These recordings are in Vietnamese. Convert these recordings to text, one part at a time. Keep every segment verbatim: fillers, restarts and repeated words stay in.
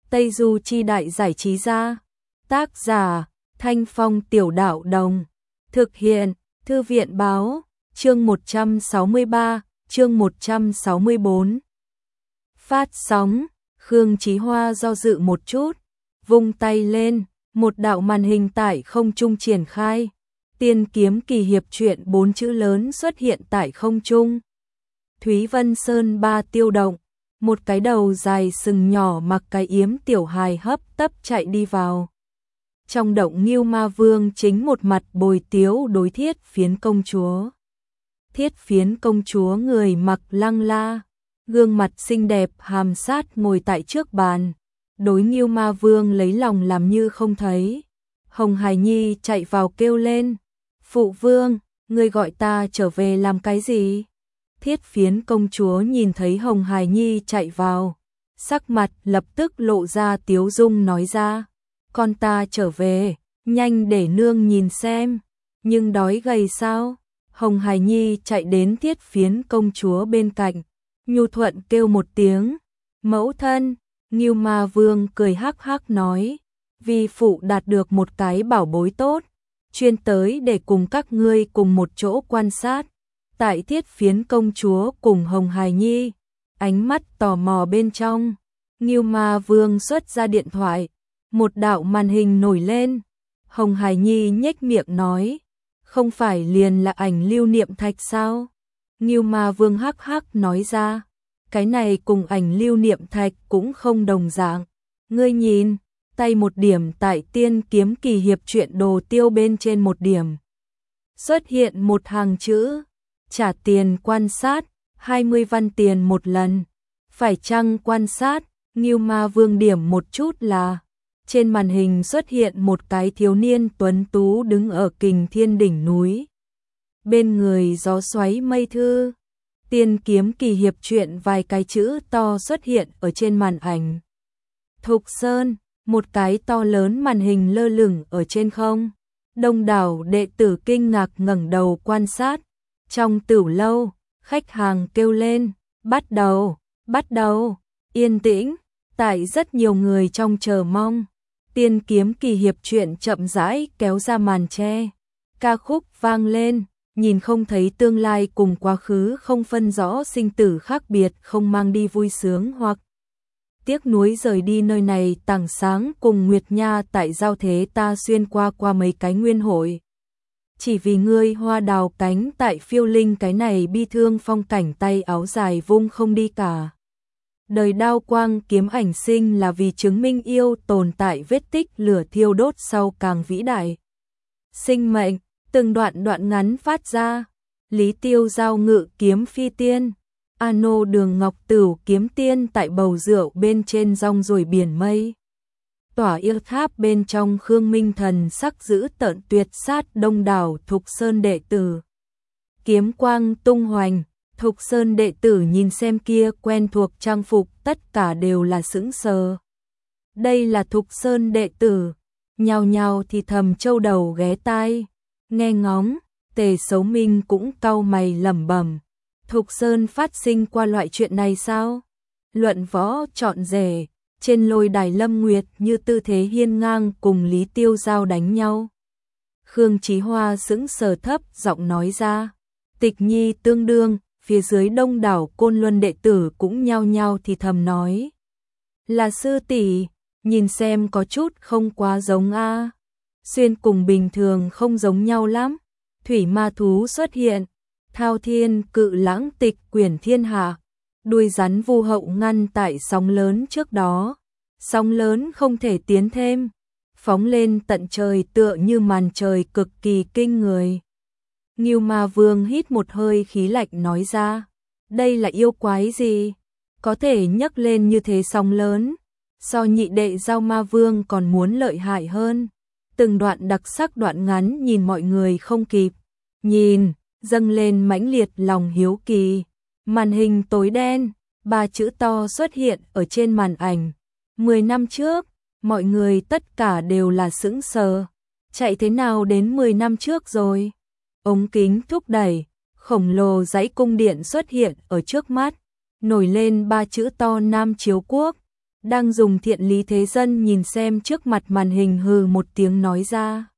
Tây Du Chi Đại Giải Trí Gia. Tác giả Thanh Phong Tiểu Đạo Đồng. Thực hiện Thư viện Báo. Chương một trăm sáu mươi ba, chương một trăm sáu mươi bốn. Phát sóng. Khương Chí Hoa do dự một chút, vung tay lên, một đạo màn hình tại không trung triển khai. Tiên kiếm kỳ hiệp truyện bốn chữ lớn xuất hiện tại không trung. Thúy Vân Sơn ba tiêu động, một cái đầu dài sừng nhỏ mặc cái yếm tiểu hài hấp tấp chạy đi vào. Trong động Ngưu Ma Vương chính một mặt bồi tiếu đối Thiết Phiến công chúa. Thiết Phiến công chúa người mặc lăng la, gương mặt xinh đẹp hàm sát ngồi tại trước bàn, đối Ngưu Ma Vương lấy lòng làm như không thấy. Hồng Hải Nhi chạy vào kêu lên, phụ vương, ngươi gọi ta trở về làm cái gì? Thiết Phiến công chúa nhìn thấy Hồng Hải Nhi chạy vào, sắc mặt lập tức lộ ra tiếu dung nói ra, con ta trở về, nhanh để nương nhìn xem, nhưng đói gầy sao? Hồng Hải Nhi chạy đến Thiết Phiến công chúa bên cạnh, nhu thuận kêu một tiếng, mẫu thân. Ngưu Ma Vương cười hắc hắc nói, vì phụ đạt được một cái bảo bối tốt, chuyên tới để cùng các ngươi cùng một chỗ quan sát. Tại Thiết Phiến công chúa cùng Hồng Hải Nhi, ánh mắt tò mò bên trong, Ngưu Ma Vương xuất ra điện thoại, một đạo màn hình nổi lên. Hồng Hải Nhi nhếch miệng nói, không phải liền là ảnh lưu niệm thạch sao? Ngưu Ma Vương hắc hắc nói ra, cái này cùng ảnh lưu niệm thạch cũng không đồng dạng. Ngươi nhìn, tay một điểm tại tiên kiếm kỳ hiệp truyện đồ tiêu bên trên một điểm. Xuất hiện một hàng chữ, trả tiền quan sát, hai mươi văn tiền một lần. Phải chăng quan sát? Ngưu Ma Vương điểm một chút là, trên màn hình xuất hiện một cái thiếu niên tuấn tú đứng ở Kình Thiên đỉnh núi. Bên người gió xoáy mây thư. Tiên kiếm kỳ hiệp truyện vài cái chữ to xuất hiện ở trên màn ảnh. Thục Sơn, một cái to lớn màn hình lơ lửng ở trên không. Đông đảo đệ tử kinh ngạc ngẩng đầu quan sát. Trong tửu lâu, khách hàng kêu lên, bắt đầu, bắt đầu, yên tĩnh, tại rất nhiều người trong chờ mong. Tiên kiếm kỳ hiệp truyện chậm rãi kéo ra màn che. Ca khúc vang lên. Nhìn không thấy tương lai cùng quá khứ không phân rõ sinh tử khác biệt không mang đi vui sướng hoặc tiếc nuối rời đi nơi này tảng sáng cùng Nguyệt Nha tại giao thế ta xuyên qua qua mấy cái nguyên hội. Chỉ vì ngươi hoa đào cánh tại phiêu linh cái này bi thương phong cảnh tay áo dài vung không đi cả. Đời đao quang kiếm ảnh sinh là vì chứng minh yêu tồn tại vết tích lửa thiêu đốt sau càng vĩ đại. Sinh mệnh. Từng đoạn đoạn ngắn phát ra, Lý Tiêu giao ngự kiếm phi tiên, Ano Đường Ngọc Tửu kiếm tiên tại bầu rượu bên trên rong ruổi biển mây. Tỏa yêu tháp bên trong Khương Minh Thần sắc giữ tợn tuyệt sát đông đảo Thục Sơn đệ tử. Kiếm quang tung hoành, Thục Sơn đệ tử nhìn xem kia quen thuộc trang phục tất cả đều là sững sờ. Đây là Thục Sơn đệ tử, nhao nhao thì thầm châu đầu ghé tai. Nghe ngóng, Tề Sấu Minh cũng cau mày lẩm bẩm, Thục Sơn phát sinh qua loại chuyện này sao? Luận võ chọn rể, trên lôi đài Lâm Nguyệt như tư thế hiên ngang cùng Lý Tiêu giao đánh nhau. Khương Chí Hoa sững sờ thấp giọng nói ra, Tịch Nhi tương đương, phía dưới đông đảo Côn Luân đệ tử cũng nhao nhao thì thầm nói, là sư tỷ, nhìn xem có chút không quá giống a. Xuyên cùng bình thường không giống nhau lắm. Thủy ma thú xuất hiện, thao thiên cự lãng tịch quyển thiên hạ, đuôi rắn vu hậu ngăn tại sóng lớn trước đó. Sóng lớn không thể tiến thêm, phóng lên tận trời tựa như màn trời cực kỳ kinh người. Ngưu Ma Vương hít một hơi khí lạnh nói ra, đây là yêu quái gì? Có thể nhấc lên như thế sóng lớn, so nhị đệ Giao Ma Vương còn muốn lợi hại hơn. Từng đoạn đặc sắc đoạn ngắn nhìn mọi người không kịp nhìn, dâng lên mãnh liệt lòng hiếu kỳ. Màn hình tối đen, ba chữ to xuất hiện ở trên màn ảnh. Mười năm trước, mọi người tất cả đều là sững sờ. Chạy thế nào đến mười năm trước rồi? Ống kính thúc đẩy, khổng lồ dãy cung điện xuất hiện ở trước mắt, nổi lên ba chữ to Nam Chiếu Quốc. Đang dùng thiện Lý Thế Dân nhìn xem trước mặt màn hình hừ một tiếng nói ra.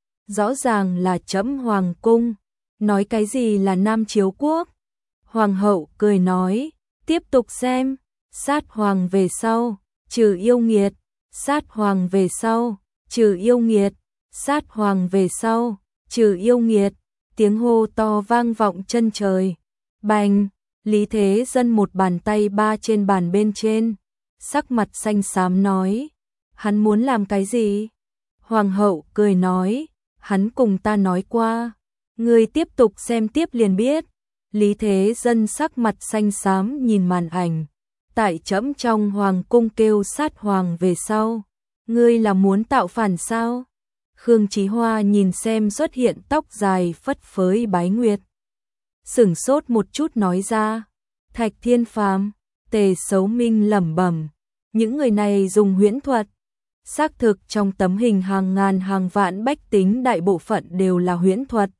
Rõ ràng là trẫm hoàng cung, nói cái gì là Nam Chiếu Quốc. Hoàng hậu cười nói, tiếp tục xem, sát hoàng về sau, trừ yêu nghiệt, sát hoàng về sau, trừ yêu nghiệt, sát hoàng về sau, trừ yêu nghiệt, tiếng hô to vang vọng chân trời. Bành, Lý Thế Dân một bàn tay ba trên bàn bên trên, sắc mặt xanh xám nói, hắn muốn làm cái gì? Hoàng hậu cười nói, hắn cùng ta nói qua, ngươi tiếp tục xem tiếp liền biết. Lý Thế Dân sắc mặt xanh xám nhìn màn ảnh, tại trẫm trong hoàng cung kêu sát hoàng về sau, ngươi là muốn tạo phản sao? Khương Chí Hoa nhìn xem xuất hiện tóc dài phất phới Bái Nguyệt, sửng sốt một chút nói ra, Thạch Thiên Phàm, Tề Sấu Minh lẩm bẩm, những người này dùng huyễn thuật. Xác thực trong tấm hình hàng ngàn hàng vạn bách tính đại bộ phận đều là huyễn thuật.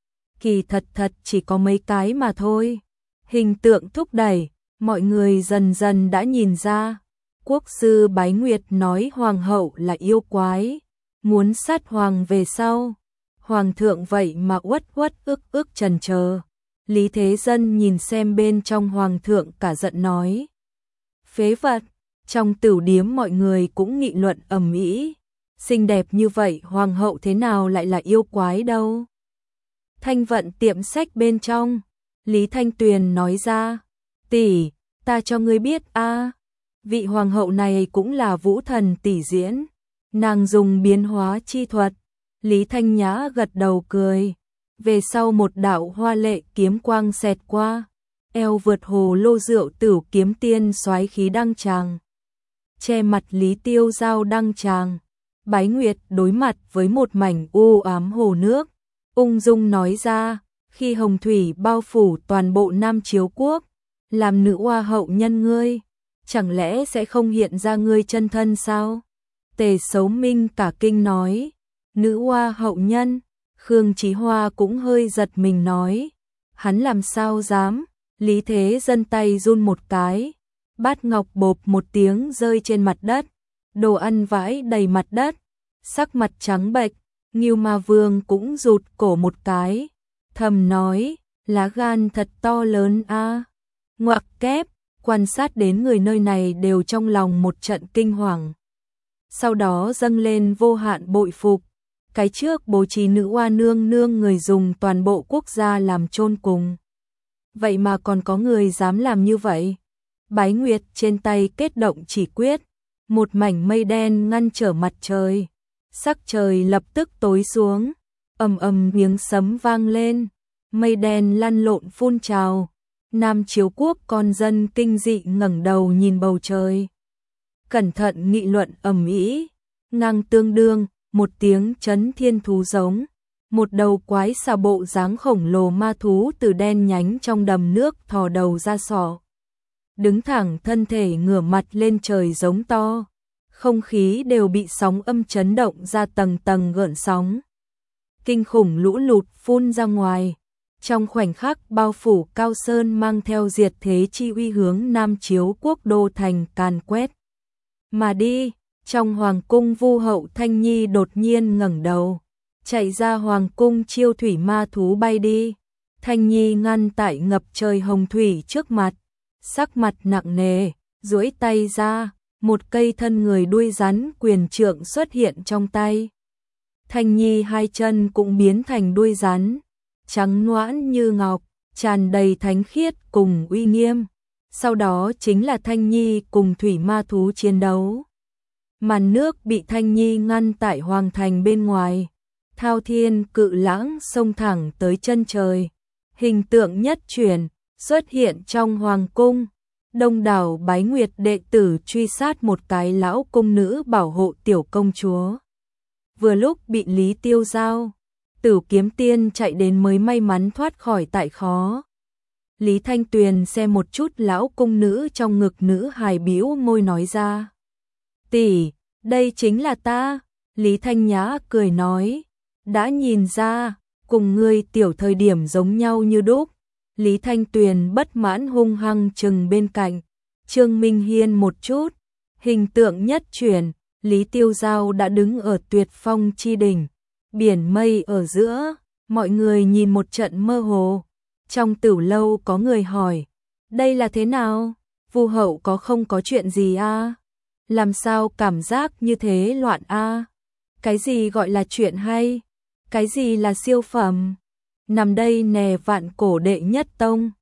Kỳ thật thật chỉ có mấy cái mà thôi. Hình tượng thúc đẩy, mọi người dần dần đã nhìn ra. Quốc sư Bái Nguyệt nói hoàng hậu là yêu quái, muốn sát hoàng về sau. Hoàng thượng vậy mà uất uất ức ức trần chờ. Lý Thế Dân nhìn xem bên trong hoàng thượng cả giận nói. Phế vật, trong tửu điếm mọi người cũng nghị luận ầm ĩ. Xinh đẹp như vậy hoàng hậu thế nào lại là yêu quái đâu. Thanh Vận tiệm sách bên trong, Lý Thanh Tuyền nói ra, tỷ, ta cho ngươi biết a, vị hoàng hậu này cũng là vũ thần tỷ diễn, nàng dùng biến hóa chi thuật. Lý Thanh Nhã gật đầu cười, về sau một đạo hoa lệ kiếm quang xẹt qua, eo vượt hồ lô rượu tửu kiếm tiên soái khí đăng tràng, che mặt Lý Tiêu Giao đăng tràng. Bái Nguyệt đối mặt với một mảnh u ám hồ nước, ung dung nói ra, khi hồng thủy bao phủ toàn bộ Nam Chiếu Quốc, làm nữ hoa hậu nhân ngươi, chẳng lẽ sẽ không hiện ra ngươi chân thân sao? Tề Sấu Minh cả kinh nói, nữ hoa hậu nhân. Khương Chí Hoa cũng hơi giật mình nói, hắn làm sao dám? Lý Thế Dân tay run một cái, bát ngọc bộp một tiếng rơi trên mặt đất, đồ ăn vãi đầy mặt đất, sắc mặt trắng bệch. Ngưu Ma Vương cũng rụt cổ một cái, thầm nói, lá gan thật to lớn a. Ngoặc kép, quan sát đến người nơi này đều trong lòng một trận kinh hoàng. Sau đó dâng lên vô hạn bội phục, cái trước bố trí nữ oa nương nương người dùng toàn bộ quốc gia làm chôn cùng. Vậy mà còn có người dám làm như vậy. Bái Nguyệt trên tay kết động chỉ quyết, một mảnh mây đen ngăn trở mặt trời. Sắc trời lập tức tối xuống, ầm ầm tiếng sấm vang lên, mây đen lăn lộn phun trào. Nam Chiếu Quốc con dân kinh dị ngẩng đầu nhìn bầu trời, cẩn thận nghị luận ầm ĩ. Ngang tương đương, một tiếng chấn thiên thú giống, một đầu quái xà bộ dáng khổng lồ ma thú từ đen nhánh trong đầm nước thò đầu ra sọ, đứng thẳng thân thể ngửa mặt lên trời giống to. Không khí đều bị sóng âm chấn động ra tầng tầng gợn sóng. Kinh khủng lũ lụt phun ra ngoài, trong khoảnh khắc bao phủ Cao Sơn mang theo diệt thế chi uy hướng Nam Chiếu Quốc đô thành càn quét. Mà đi, trong hoàng cung Vu hậu Thanh Nhi đột nhiên ngẩng đầu, chạy ra hoàng cung chiêu thủy ma thú bay đi. Thanh Nhi ngăn tại ngập trời hồng thủy trước mặt, sắc mặt nặng nề, duỗi tay ra. Một cây thân người đuôi rắn quyền trượng xuất hiện trong tay. Thanh Nhi hai chân cũng biến thành đuôi rắn, trắng noãn như ngọc, tràn đầy thánh khiết cùng uy nghiêm. Sau đó chính là Thanh Nhi cùng thủy ma thú chiến đấu. Màn nước bị Thanh Nhi ngăn tại hoàng thành bên ngoài. Thao thiên cự lãng xông thẳng tới chân trời. Hình tượng nhất chuyển, xuất hiện trong hoàng cung. Đông đảo Bái Nguyệt đệ tử truy sát một cái lão cung nữ bảo hộ tiểu công chúa. Vừa lúc bị Lý Tiêu Giao, Tửu Kiếm Tiên chạy đến mới may mắn thoát khỏi tại khó. Lý Thanh Tuyền xem một chút lão cung nữ trong ngực nữ hài bĩu môi nói ra. Tỷ, đây chính là ta. Lý Thanh Nhã cười nói, đã nhìn ra, cùng ngươi tiểu thời điểm giống nhau như đúc. Lý Thanh Tuyền bất mãn hung hăng chừng bên cạnh, Trương Minh Hiên một chút, Hình tượng nhất chuyển, Lý Tiêu Giao đã đứng ở tuyệt phong chi đỉnh, biển mây ở giữa, mọi người nhìn một trận mơ hồ. Trong tử lâu có người hỏi, đây là thế nào? Vu hậu có không có chuyện gì a? Làm sao cảm giác như thế loạn a? Cái gì gọi là chuyện hay? Cái gì là siêu phẩm? Nằm đây nè vạn cổ đệ nhất tông.